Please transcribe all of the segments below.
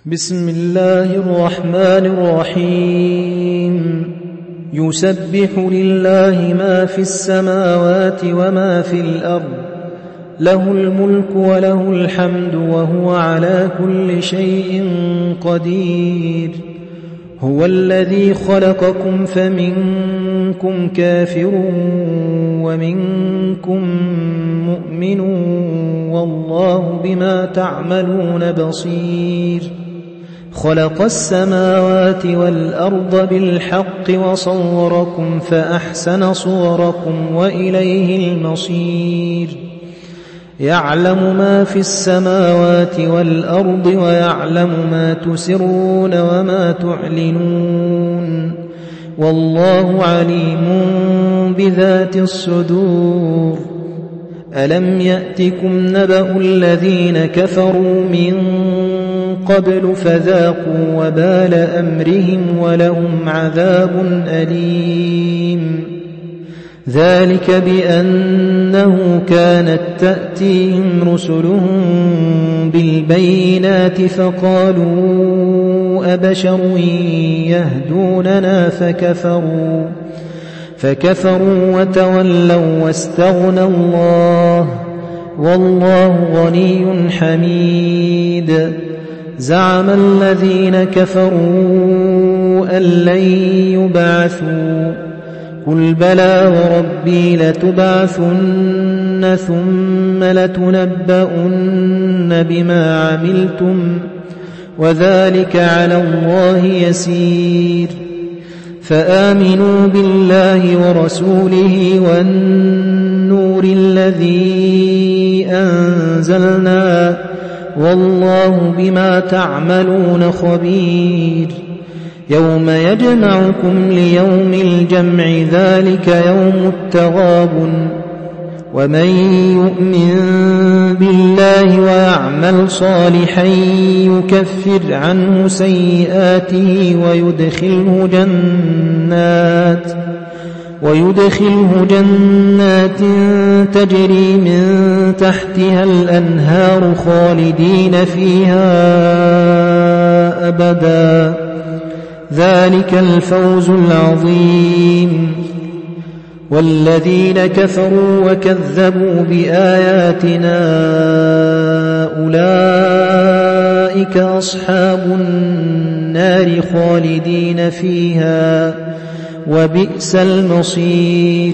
بسم الله الرحمن الرحيم يسبح لله ما في السماوات وما في الأرض له الملك وله الحمد وهو على كل شيء قدير هو الذي خلقكم فمنكم كافر ومنكم مؤمن والله بما تعملون بصير خلق السماوات والأرض بالحق وصوركم فأحسن صوركم وإليه المصير يعلم ما في السماوات والأرض ويعلم ما تسرون وما تعلنون والله عليم بذات الصدور ألم يأتكم نبأ الذين كفروا من قبل فذاقوا وبال أمرهم ولهم عذاب أليم ذلك بأنه كانت تأتيهم رسلهم بالبينات فقالوا أبشر يهدوننا فكفروا وتولوا واستغنى الله والله غني حميد زعم الذين كفروا أن لن يبعثوا قل بلى وربي لتبعثن ثم لتنبؤن بما عملتم وذلك على الله يسير فآمنوا بالله ورسوله والنور الذي أنزلنا والله بما تعملون خبير يوم يجمعكم ليوم الجمع ذلك يوم التغابن ومن يؤمن بالله ويعمل صالحا يكفر عنه سيئاته ويدخله جنات تجري من تحتها الأنهار خالدين فيها أبدا ذلك الفوز العظيم والذين كفروا وكذبوا بآياتنا أولئك أصحاب النار خالدين فيها وبئس المصير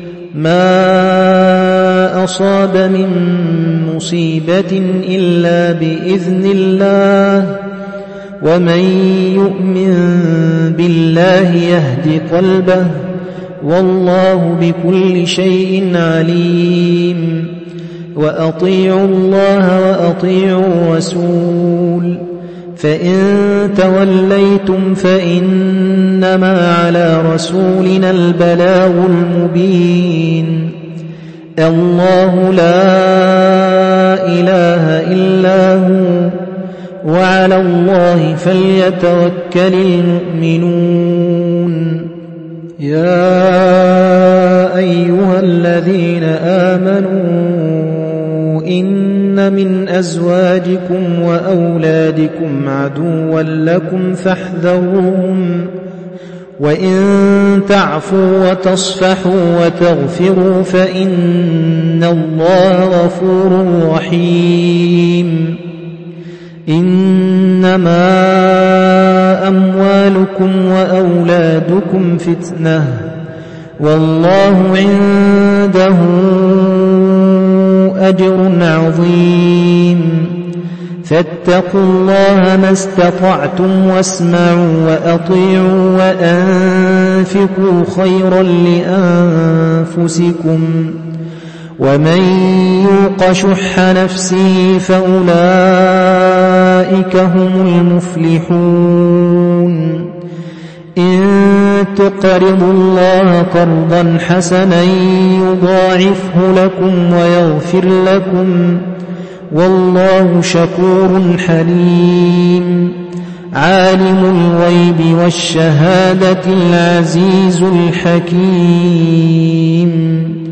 ما أصاب من مصيبة إلا بإذن الله ومن يؤمن بالله يهد قلبه والله بكل شيء عليم وأطيعوا الله وأطيعوا الرسول فإن توليتم فإنما على رسولنا البلاغ المبين الله لا إله إلا هو وعلى الله فليتوكل المؤمنون يا أيها الذين آمنوا إن من أزواجكم وأولادكم عدوا لكم فاحذروهم وإن تعفوا وتصفحوا وتغفروا فإن الله غفور رحيم إنما أموالكم وأولادكم فتنة والله عنده أجر عظيم فاتقوا الله ما استطعتم واسمعوا وأطيعوا وأنفقوا خيرا لأنفسكم ومن يوق شح نفسه فأولئك هم المفلحون إن تقرضوا الله قرضا حسنا يضاعفه لكم ويغفر لكم والله شكور حليم عالم الغيب والشهادة العزيز الحكيم